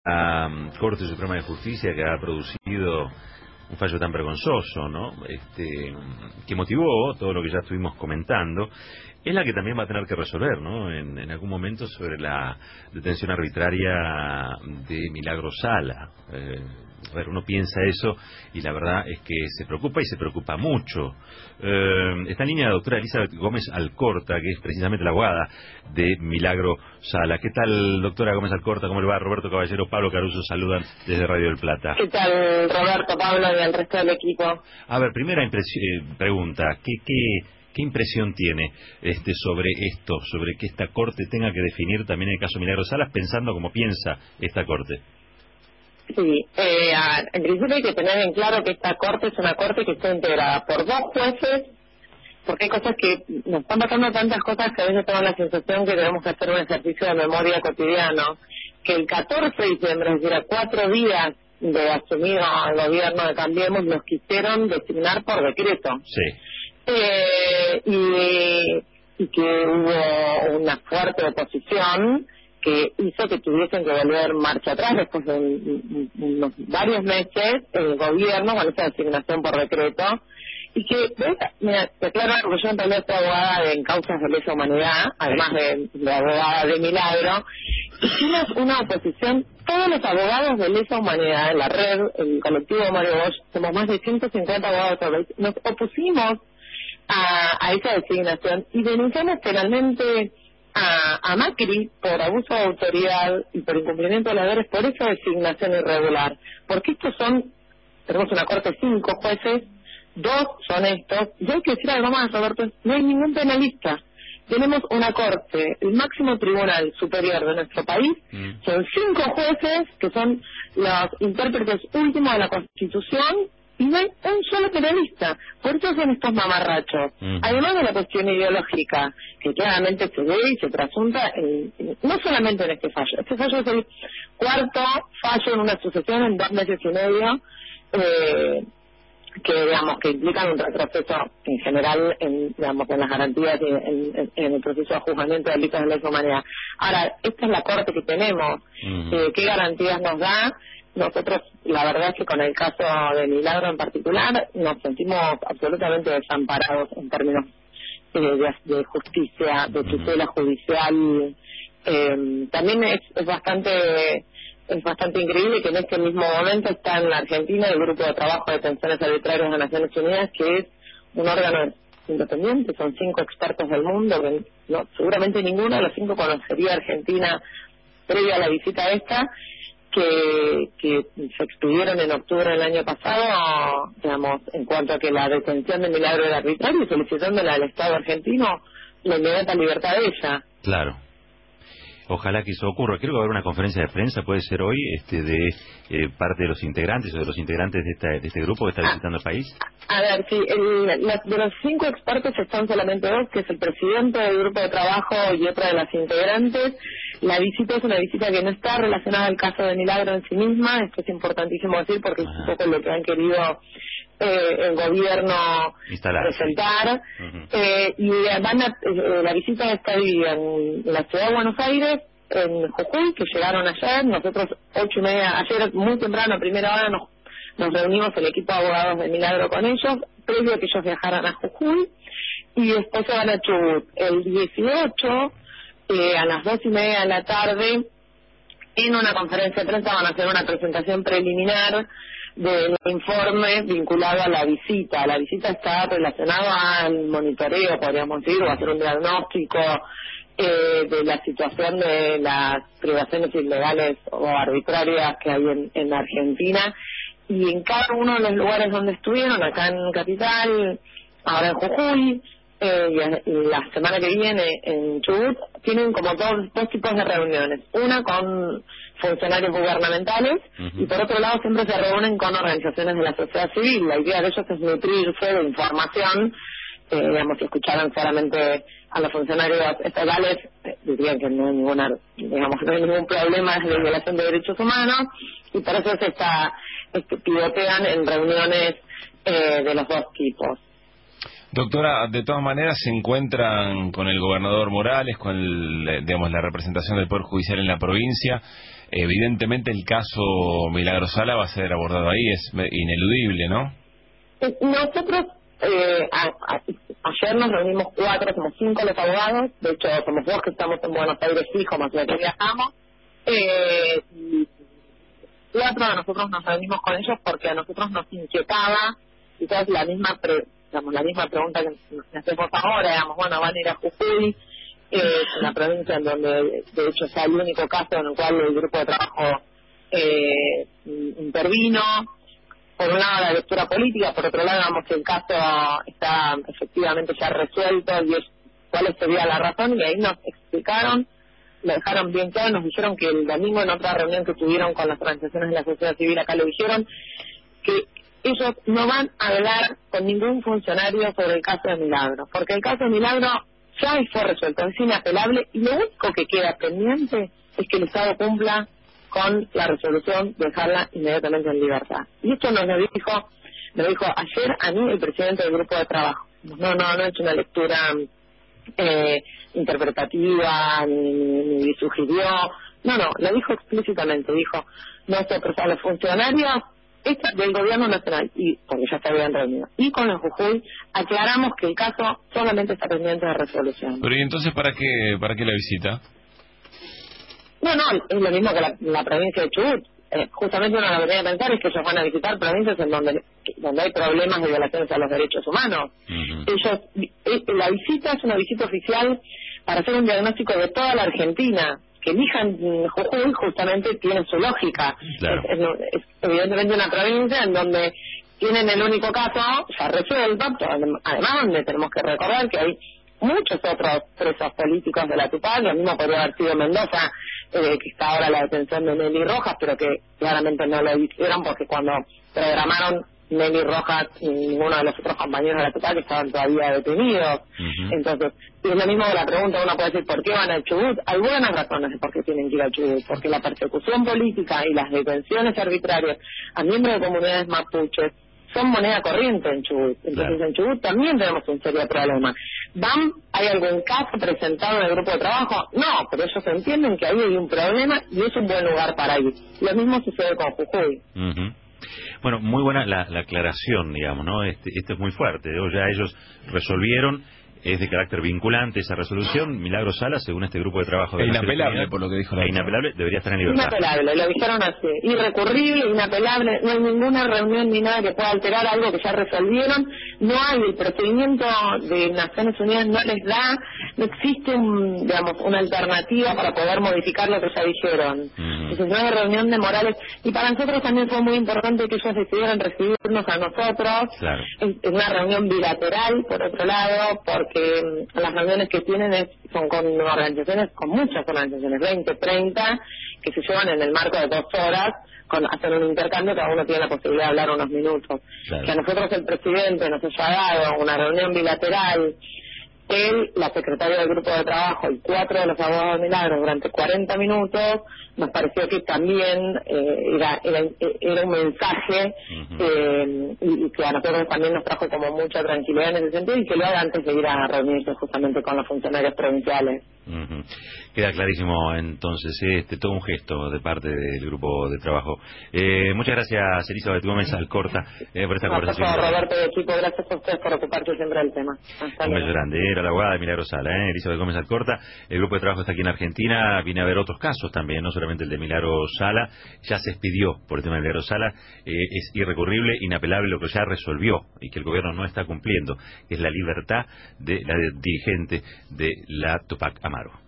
Corte Suprema de Justicia, que ha producido un fallo tan vergonzoso, ¿no? Que motivó todo lo que ya estuvimos comentando, es la que también va a tener que resolver, ¿no? En algún momento, sobre la detención arbitraria de Milagro Sala. A ver, uno piensa eso y la verdad es que se preocupa, y se preocupa mucho. Está en línea la doctora Elizabeth Gómez Alcorta, que es precisamente la abogada de Milagro Sala. ¿Qué tal, doctora Gómez Alcorta? ¿Cómo le va? Roberto Caballero, Pablo Caruso saludan desde Radio del Plata. ¿Qué tal, Roberto, Pablo y el resto del equipo? A ver, primera pregunta, ¿qué impresión tiene sobre esto, sobre que esta Corte tenga que definir también el caso Milagro Salas, pensando como piensa esta Corte? Sí, en principio hay que tener en claro que esta Corte es una Corte que está integrada por dos jueces, porque hay cosas que nos están pasando, tantas cosas que a veces tengo la sensación que tenemos que hacer un ejercicio de memoria cotidiano, que el 14 de diciembre, es decir, a 4 días de asumir al gobierno de Cambiemos, nos quisieron designar por decreto. Sí. Y que hubo una fuerte oposición que hizo que tuviesen que volver marcha atrás después de unos varios meses el gobierno con esa designación por decreto. Y que, mira, te aclaro que yo en realidad soy abogada en causas de lesa humanidad, además de abogada de Milagro. Hicimos una oposición, todos los abogados de lesa humanidad en la red, el colectivo Mario Bosch, somos más de 150 abogados, nos opusimos a esa designación y denunciamos penalmente a Macri por abuso de autoridad y por incumplimiento de deberes por esa designación irregular. Porque tenemos una corte de 5 jueces, 2 son estos, y hay que decir algo más, Roberto, no hay ningún penalista. Tenemos una corte, el máximo tribunal superior de nuestro país, son 5 jueces que son los intérpretes últimos de la Constitución, y no hay un solo penalista. Por eso son estos mamarrachos. Además de la cuestión ideológica, que claramente se ve y se trasunta, no solamente en este fallo. Este fallo es el 4º fallo en una sucesión en 2 meses y medio, que implican un retroceso en general en las garantías y en el proceso de juzgamiento de delitos de lesa humanidad. Ahora, esta es la Corte que tenemos. ¿Qué garantías nos da? Nosotros, la verdad es que con el caso de Milagro en particular, nos sentimos absolutamente desamparados en términos de justicia, de tutela judicial. También es bastante increíble que en este mismo momento está en la Argentina el Grupo de Trabajo de Detenciones Arbitrarias de Naciones Unidas, que es un órgano independiente, son 5 expertos del mundo, que seguramente ninguno de los 5 conocería a Argentina previa a la visita esta, que se expidieron en octubre del año pasado, en cuanto a que la detención de Milagro era arbitraria, y solicitándola al Estado argentino la inmediata libertad de ella. Claro. Ojalá que eso ocurra. Creo que va a haber una conferencia de prensa, puede ser hoy, de parte de los integrantes o de los integrantes de este grupo que está visitando el país. A ver, sí, de los 5 expertos están solamente 2, que es el presidente del grupo de trabajo y otra de las integrantes. La visita es una visita que no está relacionada al caso de Milagro en sí misma, esto es importantísimo decir porque es un poco lo que han querido el gobierno presentar. Y la visita está dividida en la ciudad de Buenos Aires, en Jujuy, que llegaron ayer. Nosotros 8:30, ayer muy temprano, a primera hora, nos reunimos el equipo de abogados de Milagro con ellos, previo a que ellos viajaran a Jujuy, y después se van a Chubut. El 18, a las 2:30 de la tarde, en una conferencia de prensa van a hacer una presentación preliminar del informe vinculado a la visita. La visita está relacionada al monitoreo, podríamos decir, o hacer un diagnóstico de la situación de las privaciones ilegales o arbitrarias que hay en Argentina, y en cada uno de los lugares donde estuvieron, acá en Capital, ahora en Jujuy, y la semana que viene en Chubut, tienen como dos tipos de reuniones. Una con funcionarios gubernamentales y por otro lado siempre se reúnen con organizaciones de la sociedad civil. La idea de ellos es nutrirse de información. Si escucharan solamente a los funcionarios estatales, dirían que no hay no hay ningún problema de violación de derechos humanos, y por eso pivotean en reuniones de los dos tipos. Doctora, de todas maneras se encuentran con el gobernador Morales, con la representación del Poder Judicial en la provincia. evidentemente el caso Milagro Sala va a ser abordado ahí, es ineludible, ¿no? Nosotros ayer nos reunimos 4, somos 5 los abogados, de hecho somos 2 que estamos en Buenos Aires fijo, más lo que viajamos, y 4 de nosotros nos reunimos con ellos porque a nosotros nos inquietaba quizás la misma pregunta que nos hacemos ahora, digamos, bueno, van a ir a Jujuy, una provincia en donde de hecho está el único caso en el cual el grupo de trabajo intervino. Por un lado la lectura política, por otro lado digamos que el caso está efectivamente ya resuelto y cuál sería la razón, y ahí nos explicaron, lo dejaron bien claro, nos dijeron que el domingo en otra reunión que tuvieron con las organizaciones de la sociedad civil acá lo dijeron, que ellos no van a hablar con ningún funcionario sobre el caso de Milagro, porque el caso de Milagro ya fue resuelto, es inapelable, y lo único que queda pendiente es que el Estado cumpla con la resolución de dejarla inmediatamente en libertad. Y esto nos lo dijo ayer a mí el presidente del grupo de trabajo. No he hecho una lectura interpretativa, ni sugirió, lo dijo explícitamente, dijo, nosotros a los funcionarios del gobierno nacional, y porque ya se habían reunido, y con los Jujuy, aclaramos que el caso solamente está pendiente de resolución. Pero ¿y entonces para qué la visita? No, es lo mismo que la provincia de Chubut. Justamente uno lo que tiene que pensar es que ellos van a visitar provincias en donde hay problemas de violaciones a los derechos humanos. La visita es una visita oficial para hacer un diagnóstico de toda la Argentina. Que elijan Jujuy justamente tiene su lógica. Claro. Es evidentemente una provincia en donde tienen el único caso ya resuelto, además donde tenemos que recordar que hay muchos otros presos políticos de la Tupac, lo mismo podría haber sido Mendoza, que está ahora la detención de Nelly Rojas, pero que claramente no lo hicieron porque cuando programaron Nelly Rojas y ninguno de los otros compañeros de la Tupac estaban todavía detenidos. Entonces, es lo mismo que la pregunta, uno puede decir, ¿por qué van al Chubut? Hay buenas razones de por qué tienen que ir al Chubut, porque la persecución política y las detenciones arbitrarias a miembros de comunidades mapuches son moneda corriente en Chubut. Entonces en Chubut también tenemos un serio problema. ¿Hay algún caso presentado en el grupo de trabajo? No, pero ellos entienden que ahí hay un problema y es un buen lugar para ir. Lo mismo sucede con Jujuy. Bueno, muy buena la aclaración, digamos, ¿no? Esto es muy fuerte. Ya ellos resolvieron, es de carácter vinculante esa resolución. Milagro Sala, según este grupo de trabajo de inapelable, por lo que dijo la inapelable, debería estar en libertad. Inapelable, lo dijeron así. Irrecurrible, inapelable, no hay ninguna reunión ni nada que pueda alterar algo que ya resolvieron. No hay, el procedimiento de Naciones Unidas no les da, no existe una alternativa para poder modificar lo que ya dijeron. Entonces no hay reunión de Morales. Y para nosotros también fue muy importante que ellos decidieran recibirnos a nosotros. Claro. Es una reunión bilateral, por otro lado, porque las reuniones que tienen son con organizaciones, con muchas organizaciones, 20, 30, que se llevan en el marco de 2 horas, hacen un intercambio, cada uno tiene la posibilidad de hablar unos minutos. Claro. Que a nosotros el presidente nos haya dado una reunión bilateral, él, la secretaria del grupo de trabajo y 4 de los abogados de Milagros durante 40 minutos, nos pareció que también era un mensaje y que a nosotros también nos trajo como mucha tranquilidad en ese sentido, y que lo haga antes de ir a reunirse justamente con los funcionarios provinciales. Queda clarísimo entonces, todo un gesto de parte del grupo de trabajo. Muchas gracias, Elizabeth Gómez Alcorta, por esta conversación. Por favor, Roberto y equipo, gracias a ustedes por ocuparse siempre del tema. Un beso grande. Era la abogada de Milagro Sala, Elizabeth Gómez Alcorta. El grupo de trabajo está aquí en Argentina. Viene a ver otros casos también, no solamente el de Milagro Sala. Ya se expidió por el tema de Milagro Sala. Es irrecurrible, inapelable lo que ya resolvió y que el gobierno no está cumpliendo, que es la libertad de la dirigente de la Tupac Amaru.